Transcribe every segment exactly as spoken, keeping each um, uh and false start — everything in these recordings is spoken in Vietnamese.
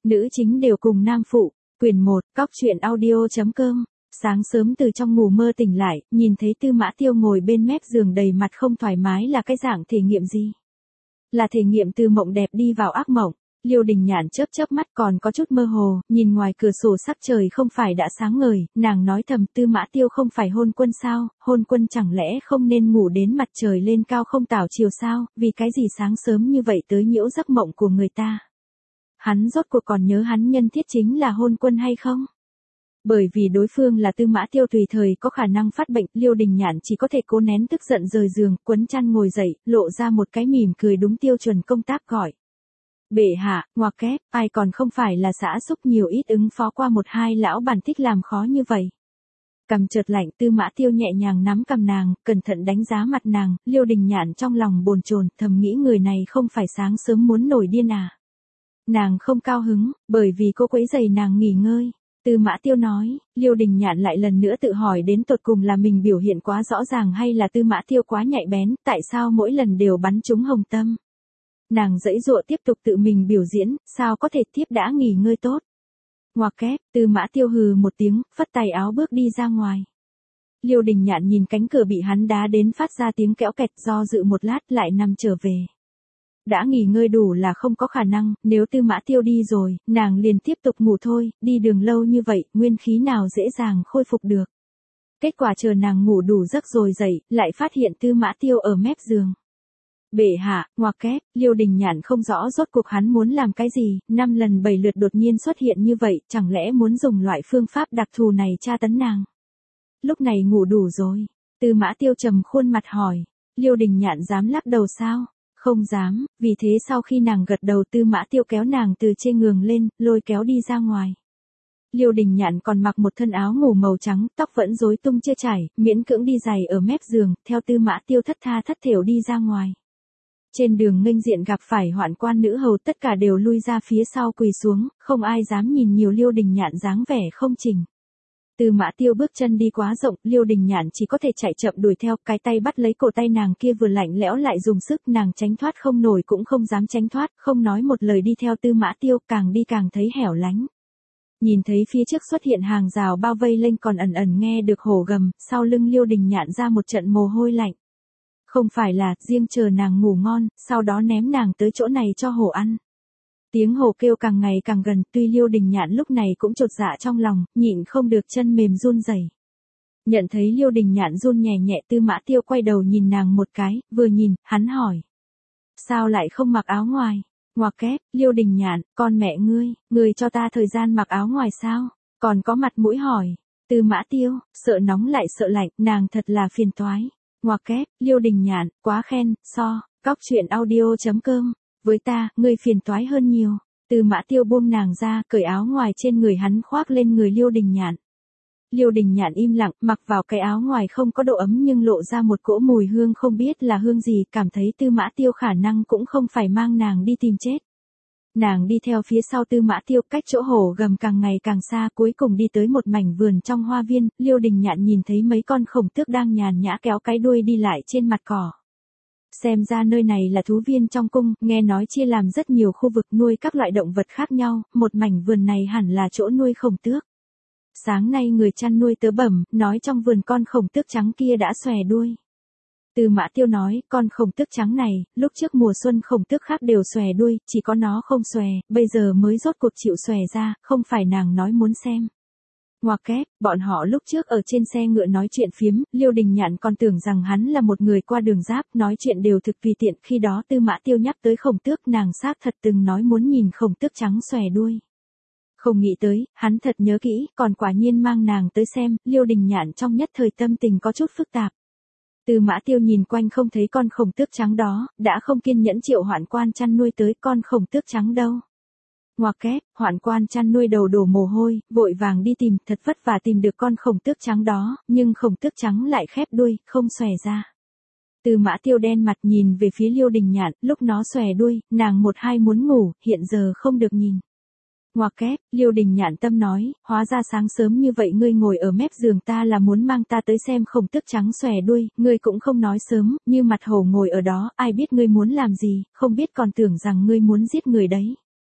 Nữ chính đều cùng nam phụ, quyển một, cóc truyện audio.com. Sáng sớm từ trong ngủ mơ tỉnh lại, nhìn thấy Tư Mã Tiêu ngồi bên mép giường đầy mặt không thoải mái là cái dạng thể nghiệm gì? Là thể nghiệm từ mộng đẹp đi vào ác mộng. Liêu Đình Nhạn chớp chớp mắt còn có chút mơ hồ, nhìn ngoài cửa sổ sắc trời không phải đã sáng ngời, nàng nói thầm Tư Mã Tiêu không phải hôn quân sao, hôn quân chẳng lẽ không nên ngủ đến mặt trời lên cao không tảo chiều sao, vì cái gì sáng sớm như vậy tới nhiễu giấc mộng của người ta. Hắn rốt cuộc còn nhớ hắn nhân thiết chính là hôn quân hay không? Bởi vì đối phương là Tư Mã Tiêu tùy thời có khả năng phát bệnh, Liêu Đình Nhạn chỉ có thể cố nén tức giận rời giường, quấn chăn ngồi dậy, lộ ra một cái mỉm cười đúng tiêu chuẩn công tác gọi. Bệ hạ, ngoặc kép, ai còn không phải là xã xúc nhiều ít ứng phó qua một hai lão bản thích làm khó như vậy. Cầm chợt lạnh, Tư Mã Tiêu nhẹ nhàng nắm cầm nàng, cẩn thận đánh giá mặt nàng, Liêu Đình Nhạn trong lòng bồn chồn, thầm nghĩ người này không phải sáng sớm muốn nổi điên à. Nàng không cao hứng, bởi vì cô quấy rầy nàng nghỉ ngơi. Tư Mã Tiêu nói, Liêu Đình Nhạn lại lần nữa tự hỏi đến tột cùng là mình biểu hiện quá rõ ràng hay là Tư Mã Tiêu quá nhạy bén, tại sao mỗi lần đều bắn trúng hồng tâm. Nàng giãy giụa tiếp tục tự mình biểu diễn, sao có thể tiếp đã nghỉ ngơi tốt. Ngoặc kép, Tư Mã Tiêu hừ một tiếng, phất tay áo bước đi ra ngoài. Liêu Đình Nhạn nhìn cánh cửa bị hắn đá đến phát ra tiếng kẽo kẹt, do dự một lát lại nằm trở về. Đã nghỉ ngơi đủ là không có khả năng, nếu Tư Mã Tiêu đi rồi, nàng liền tiếp tục ngủ thôi, đi đường lâu như vậy, nguyên khí nào dễ dàng khôi phục được. Kết quả chờ nàng ngủ đủ giấc rồi dậy, lại phát hiện Tư Mã Tiêu ở mép giường. Bệ hạ, ngoặc kép, Liêu Đình Nhạn không rõ rốt cuộc hắn muốn làm cái gì, năm lần bảy lượt đột nhiên xuất hiện như vậy, chẳng lẽ muốn dùng loại phương pháp đặc thù này tra tấn nàng. Lúc này ngủ đủ rồi, Tư Mã Tiêu trầm khuôn mặt hỏi, Liêu Đình Nhạn dám lắc đầu sao? Không dám, vì thế sau khi nàng gật đầu Tư Mã Tiêu kéo nàng từ trên giường lên, lôi kéo đi ra ngoài. Liêu Đình Nhạn còn mặc một thân áo ngủ màu trắng, tóc vẫn rối tung chưa chải, miễn cưỡng đi giày ở mép giường, theo Tư Mã Tiêu thất tha thất thểu đi ra ngoài. Trên đường nghênh diện gặp phải hoạn quan nữ hầu tất cả đều lui ra phía sau quỳ xuống, không ai dám nhìn nhiều Liêu Đình Nhạn dáng vẻ không chỉnh. Tư Mã Tiêu bước chân đi quá rộng, Liêu Đình Nhạn chỉ có thể chạy chậm đuổi theo, cái tay bắt lấy cổ tay nàng kia vừa lạnh lẽo lại dùng sức, nàng tránh thoát không nổi cũng không dám tránh thoát, không nói một lời đi theo Tư Mã Tiêu, càng đi càng thấy hẻo lánh. Nhìn thấy phía trước xuất hiện hàng rào bao vây lên còn ẩn ẩn nghe được hổ gầm, sau lưng Liêu Đình Nhạn ra một trận mồ hôi lạnh. Không phải là, riêng chờ nàng ngủ ngon, sau đó ném nàng tới chỗ này cho hổ ăn. Tiếng hổ kêu càng ngày càng gần, tuy Liêu Đình Nhạn lúc này cũng chột dạ trong lòng, nhịn không được chân mềm run rẩy. Nhận thấy Liêu Đình Nhạn run nhẹ nhẹ Tư Mã Tiêu quay đầu nhìn nàng một cái, vừa nhìn, hắn hỏi. Sao lại không mặc áo ngoài? Ngoặc kép, Liêu Đình Nhạn, con mẹ ngươi, ngươi cho ta thời gian mặc áo ngoài sao? Còn có mặt mũi hỏi. Tư Mã Tiêu, sợ nóng lại sợ lạnh, nàng thật là phiền toái. Ngoặc kép, Liêu Đình Nhạn, quá khen, so, cóc truyện audio.com. Với ta, ngươi phiền toái hơn nhiều. Tư Mã Tiêu buông nàng ra, cởi áo ngoài trên người hắn khoác lên người Liêu Đình Nhạn. Liêu Đình Nhạn im lặng, mặc vào cái áo ngoài không có độ ấm nhưng lộ ra một cỗ mùi hương không biết là hương gì, cảm thấy Tư Mã Tiêu khả năng cũng không phải mang nàng đi tìm chết. Nàng đi theo phía sau Tư Mã Tiêu, cách chỗ hổ gầm càng ngày càng xa, cuối cùng đi tới một mảnh vườn trong hoa viên, Liêu Đình Nhạn nhìn thấy mấy con khổng tước đang nhàn nhã kéo cái đuôi đi lại trên mặt cỏ. Xem ra nơi này là thú viên trong cung, nghe nói chia làm rất nhiều khu vực nuôi các loại động vật khác nhau, một mảnh vườn này hẳn là chỗ nuôi khổng tước. Sáng nay người chăn nuôi tớ bẩm, nói trong vườn con khổng tước trắng kia đã xòe đuôi. Tư Mã Tiêu nói, con khổng tước trắng này, lúc trước mùa xuân khổng tước khác đều xòe đuôi, chỉ có nó không xòe, bây giờ mới rốt cuộc chịu xòe ra, không phải nàng nói muốn xem. Ngoặc kép, bọn họ lúc trước ở trên xe ngựa nói chuyện phiếm, Liêu Đình Nhạn còn tưởng rằng hắn là một người qua đường giáp, nói chuyện đều thực tùy tiện, khi đó Tư Mã Tiêu nhắc tới khổng tước, nàng xác thật từng nói muốn nhìn khổng tước trắng xòe đuôi. Không nghĩ tới, hắn thật nhớ kỹ, còn quả nhiên mang nàng tới xem, Liêu Đình Nhạn trong nhất thời tâm tình có chút phức tạp. Tư Mã Tiêu nhìn quanh không thấy con khổng tước trắng đó, đã không kiên nhẫn triệu hoạn quan chăn nuôi tới, con khổng tước trắng đâu. Ngoặc kép, hoạn quan chăn nuôi đầu đổ mồ hôi, vội vàng đi tìm, thật vất vả tìm được con khổng tước trắng đó, nhưng khổng tước trắng lại khép đuôi, không xòe ra. Tư Mã Tiêu đen mặt nhìn về phía Liêu Đình Nhạn, lúc nó xòe đuôi, nàng một hai muốn ngủ, hiện giờ không được nhìn. Ngoặc kép, Liêu Đình Nhạn tâm nói, hóa ra sáng sớm như vậy ngươi ngồi ở mép giường ta là muốn mang ta tới xem khổng tước trắng xòe đuôi, ngươi cũng không nói sớm, như mặt hổ ngồi ở đó, ai biết ngươi muốn làm gì, không biết còn tưởng rằng ngươi muốn giết người đấy.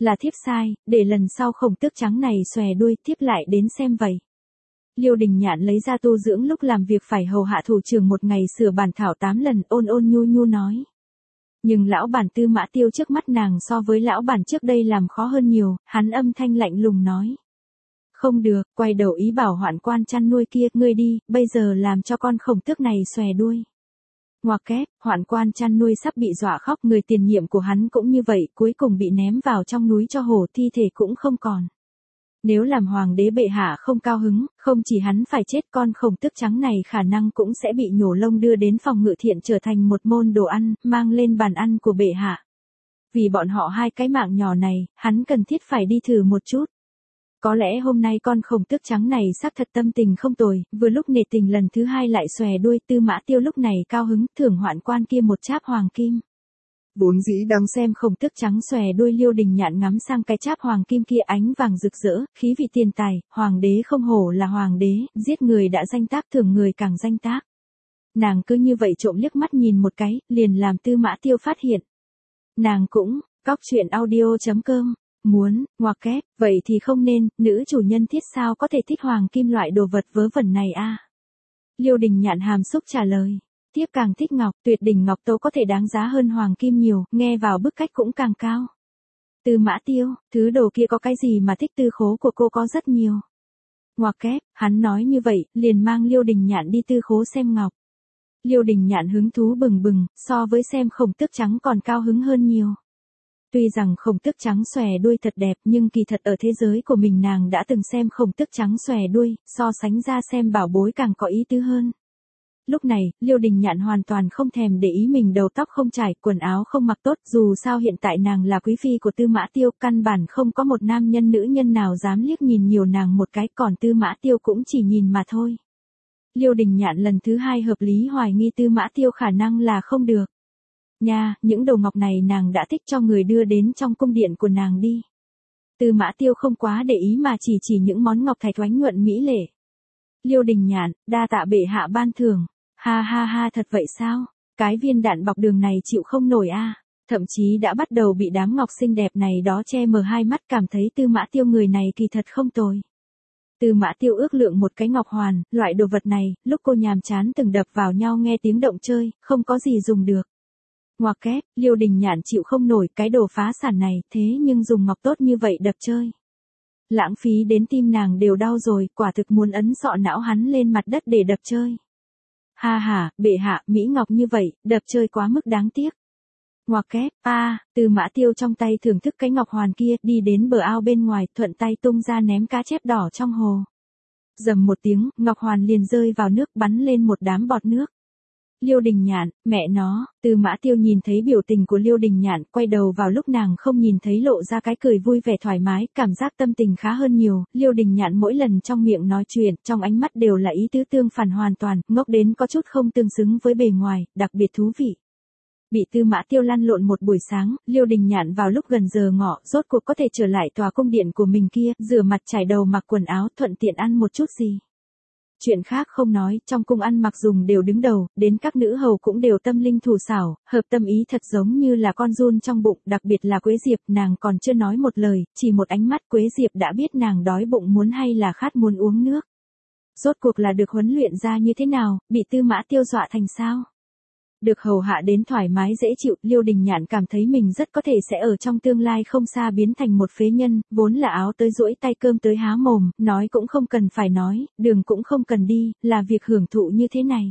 Là thiếp sai, để lần sau khổng tước trắng này xòe đuôi thiếp lại đến xem vậy. Liêu Đình Nhạn lấy ra tu dưỡng lúc làm việc phải hầu hạ thủ trưởng một ngày sửa bản thảo tám lần, ôn ôn nhu nhu nói. Nhưng lão bản Tư Mã Tiêu trước mắt nàng so với lão bản trước đây làm khó hơn nhiều, hắn âm thanh lạnh lùng nói. Không được, quay đầu ý bảo hoạn quan chăn nuôi kia, ngươi đi, bây giờ làm cho con khổng tước này xòe đuôi. Ngoặc kép, hoạn quan chăn nuôi sắp bị dọa khóc, người tiền nhiệm của hắn cũng như vậy, cuối cùng bị ném vào trong núi cho hổ, thi thể cũng không còn. Nếu làm hoàng đế bệ hạ không cao hứng, không chỉ hắn phải chết, con khổng tước trắng này khả năng cũng sẽ bị nhổ lông đưa đến phòng ngự thiện trở thành một môn đồ ăn, mang lên bàn ăn của bệ hạ. Vì bọn họ hai cái mạng nhỏ này, hắn cần thiết phải đi thử một chút. Có lẽ hôm nay con khổng tước trắng này xác thật tâm tình không tồi, vừa lúc nể tình lần thứ hai lại xòe đuôi. Tư Mã Tiêu lúc này cao hứng, thưởng hoạn quan kia một cháp hoàng kim. Vốn dĩ đang xem khổng tước trắng xòe đuôi, Liêu Đình Nhạn ngắm sang cái cháp hoàng kim kia, ánh vàng rực rỡ, khí vị tiền tài, hoàng đế không hổ là hoàng đế, giết người đã danh tác, thưởng người càng danh tác. Nàng cứ như vậy trộm liếc mắt nhìn một cái, liền làm Tư Mã Tiêu phát hiện. Nàng cũng, cóc truyện audio chấm com. Muốn, ngoặc kép, vậy thì không nên, nữ chủ nhân thiết sao có thể thích hoàng kim loại đồ vật vớ vẩn này a? Liêu Đình Nhạn hàm xúc trả lời. Tiếp càng thích ngọc, tuyệt đỉnh ngọc tấu có thể đáng giá hơn hoàng kim nhiều, nghe vào bức cách cũng càng cao. Tư Mã Tiêu, thứ đồ kia có cái gì mà thích, tư khố của cô có rất nhiều. Ngoặc kép, hắn nói như vậy, liền mang Liêu Đình Nhạn đi tư khố xem ngọc. Liêu Đình Nhạn hứng thú bừng bừng, so với xem khổng tước trắng còn cao hứng hơn nhiều. Tuy rằng khổng tước trắng xòe đuôi thật đẹp, nhưng kỳ thật ở thế giới của mình nàng đã từng xem khổng tước trắng xòe đuôi, so sánh ra xem bảo bối càng có ý tứ hơn. Lúc này, Liêu Đình Nhạn hoàn toàn không thèm để ý mình đầu tóc không trải, quần áo không mặc tốt, dù sao hiện tại nàng là quý phi của Tư Mã Tiêu, căn bản không có một nam nhân nữ nhân nào dám liếc nhìn nhiều nàng một cái, còn Tư Mã Tiêu cũng chỉ nhìn mà thôi. Liêu Đình Nhạn lần thứ hai hợp lý hoài nghi Tư Mã Tiêu khả năng là không được. Nha, những đồ ngọc này nàng đã thích, cho người đưa đến trong cung điện của nàng đi. Tư Mã Tiêu không quá để ý mà chỉ chỉ những món ngọc thạch oánh nhuận mỹ lệ. Liêu Đình Nhạn, đa tạ bệ hạ ban thưởng. Ha ha ha, thật vậy sao? Cái viên đạn bọc đường này chịu không nổi a. À. Thậm chí đã bắt đầu bị đám ngọc xinh đẹp này đó che mờ hai mắt, cảm thấy Tư Mã Tiêu người này kỳ thật không tồi. Tư Mã Tiêu ước lượng một cái ngọc hoàn, loại đồ vật này, lúc cô nhàm chán từng đập vào nhau nghe tiếng động chơi, không có gì dùng được. Ngoặc kép, Liêu Đình Nhạn chịu không nổi cái đồ phá sản này, thế nhưng dùng ngọc tốt như vậy đập chơi. Lãng phí đến tim nàng đều đau rồi, quả thực muốn ấn sọ não hắn lên mặt đất để đập chơi. Ha ha, bệ hạ, mỹ ngọc như vậy, đập chơi quá mức đáng tiếc. Ngoặc kép, a, à, Tư Mã Tiêu trong tay thưởng thức cái ngọc hoàn kia, đi đến bờ ao bên ngoài, thuận tay tung ra ném cá chép đỏ trong hồ. Dầm một tiếng, ngọc hoàn liền rơi vào nước, bắn lên một đám bọt nước. Liêu Đình Nhạn, mẹ nó, Tư Mã Tiêu nhìn thấy biểu tình của Liêu Đình Nhạn, quay đầu vào lúc nàng không nhìn thấy lộ ra cái cười vui vẻ thoải mái, cảm giác tâm tình khá hơn nhiều. Liêu Đình Nhạn mỗi lần trong miệng nói chuyện, trong ánh mắt đều là ý tứ tương phản hoàn toàn, ngốc đến có chút không tương xứng với bề ngoài, đặc biệt thú vị. Bị Tư Mã Tiêu lăn lộn một buổi sáng, Liêu Đình Nhạn vào lúc gần giờ ngọ, rốt cuộc có thể trở lại tòa cung điện của mình kia, rửa mặt trải đầu mặc quần áo, thuận tiện ăn một chút gì. Chuyện khác không nói, trong cung ăn mặc dùng đều đứng đầu, đến các nữ hầu cũng đều tâm linh thủ xảo, hợp tâm ý thật giống như là con giun trong bụng, đặc biệt là Quế Diệp, nàng còn chưa nói một lời, chỉ một ánh mắt Quế Diệp đã biết nàng đói bụng muốn hay là khát muốn uống nước. Rốt cuộc là được huấn luyện ra như thế nào, bị Tư Mã Tiêu dọa thành sao? Được hầu hạ đến thoải mái dễ chịu, Liêu Đình Nhạn cảm thấy mình rất có thể sẽ ở trong tương lai không xa biến thành một phế nhân, vốn là áo tới duỗi tay cơm tới há mồm, nói cũng không cần phải nói, đường cũng không cần đi, là việc hưởng thụ như thế này.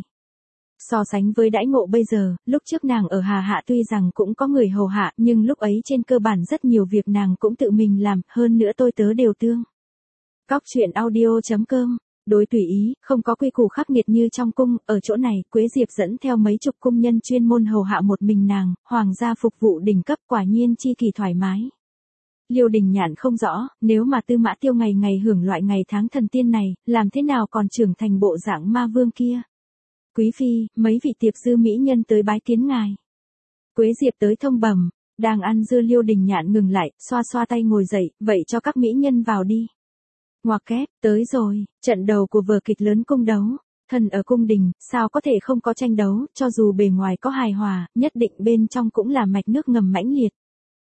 So sánh với đãi ngộ bây giờ, lúc trước nàng ở Hà Hạ tuy rằng cũng có người hầu hạ, nhưng lúc ấy trên cơ bản rất nhiều việc nàng cũng tự mình làm, hơn nữa tôi tớ đều tương. Cóc truyện audio chấm com Đối tùy ý, không có quy củ khắc nghiệt như trong cung, ở chỗ này, Quế Diệp dẫn theo mấy chục cung nhân chuyên môn hầu hạ một mình nàng, hoàng gia phục vụ đỉnh cấp, quả nhiên chi kỳ thoải mái. Liêu Đình Nhạn không rõ, nếu mà Tư Mã Tiêu ngày ngày hưởng loại ngày tháng thần tiên này, làm thế nào còn trưởng thành bộ dạng ma vương kia. Quý phi, mấy vị tiệp dư mỹ nhân tới bái kiến ngài. Quế Diệp tới thông bẩm, đang ăn dưa. Liêu Đình Nhạn ngừng lại, xoa xoa tay ngồi dậy, vậy cho các mỹ nhân vào đi. Ngoặc kép, tới rồi, trận đầu của vở kịch lớn cung đấu, thần ở cung đình, sao có thể không có tranh đấu, cho dù bề ngoài có hài hòa, nhất định bên trong cũng là mạch nước ngầm mãnh liệt.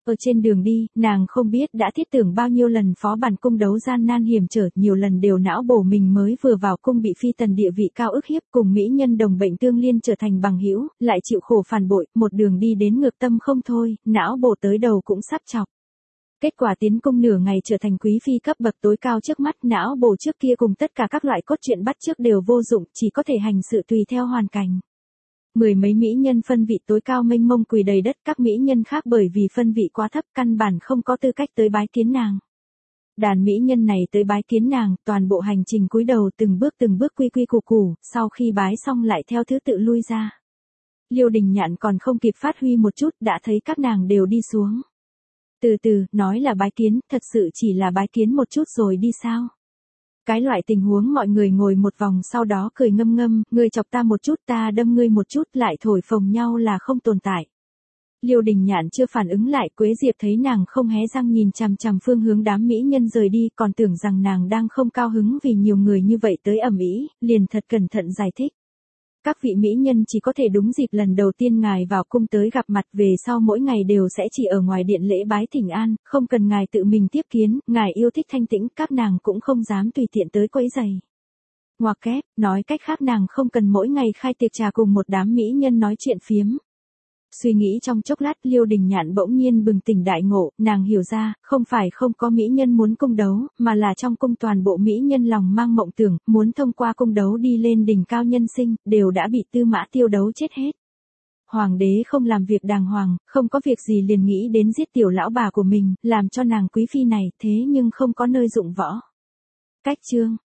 Ở trên đường đi, nàng không biết đã thiết tưởng bao nhiêu lần phó bản cung đấu gian nan hiểm trở, nhiều lần đều não bổ mình mới vừa vào cung bị phi tần địa vị cao ức hiếp, cùng mỹ nhân đồng bệnh tương liên trở thành bằng hữu, lại chịu khổ phản bội, một đường đi đến ngược tâm không thôi, não bổ tới đầu cũng sắp chọc. Kết quả tiến cung nửa ngày trở thành quý phi cấp bậc tối cao trước mắt, não bổ trước kia cùng tất cả các loại cốt truyện bắt chước đều vô dụng, chỉ có thể hành sự tùy theo hoàn cảnh. Mười mấy mỹ nhân phân vị tối cao mênh mông quỳ đầy đất, các mỹ nhân khác bởi vì phân vị quá thấp căn bản không có tư cách tới bái kiến nàng. Đàn mỹ nhân này tới bái kiến nàng, toàn bộ hành trình cúi đầu từng bước từng bước quy quy củ củ, sau khi bái xong lại theo thứ tự lui ra. Liêu Đình Nhạn còn không kịp phát huy một chút đã thấy các nàng đều đi xuống. Từ từ, nói là bái kiến, thật sự chỉ là bái kiến một chút rồi đi sao? Cái loại tình huống mọi người ngồi một vòng sau đó cười ngâm ngâm, ngươi chọc ta một chút ta đâm ngươi một chút lại thổi phồng nhau là không tồn tại. Liêu Đình Nhạn chưa phản ứng lại, Quế Diệp thấy nàng không hé răng nhìn chằm chằm phương hướng đám mỹ nhân rời đi, còn tưởng rằng nàng đang không cao hứng vì nhiều người như vậy tới ầm ĩ, liền thật cẩn thận giải thích. Các vị mỹ nhân chỉ có thể đúng dịp lần đầu tiên ngài vào cung tới gặp mặt, về sau mỗi ngày đều sẽ chỉ ở ngoài điện lễ bái thỉnh an, không cần ngài tự mình tiếp kiến, ngài yêu thích thanh tĩnh, các nàng cũng không dám tùy tiện tới quấy rầy. Ngoặc kép, nói cách khác nàng không cần mỗi ngày khai tiệc trà cùng một đám mỹ nhân nói chuyện phiếm. Suy nghĩ trong chốc lát, Liêu Đình Nhạn bỗng nhiên bừng tỉnh đại ngộ, nàng hiểu ra, không phải không có mỹ nhân muốn cung đấu, mà là trong cung toàn bộ mỹ nhân lòng mang mộng tưởng, muốn thông qua cung đấu đi lên đỉnh cao nhân sinh, đều đã bị Tư Mã Tiêu đấu chết hết. Hoàng đế không làm việc đàng hoàng, không có việc gì liền nghĩ đến giết tiểu lão bà của mình, làm cho nàng quý phi này, thế nhưng không có nơi dụng võ. Cách chương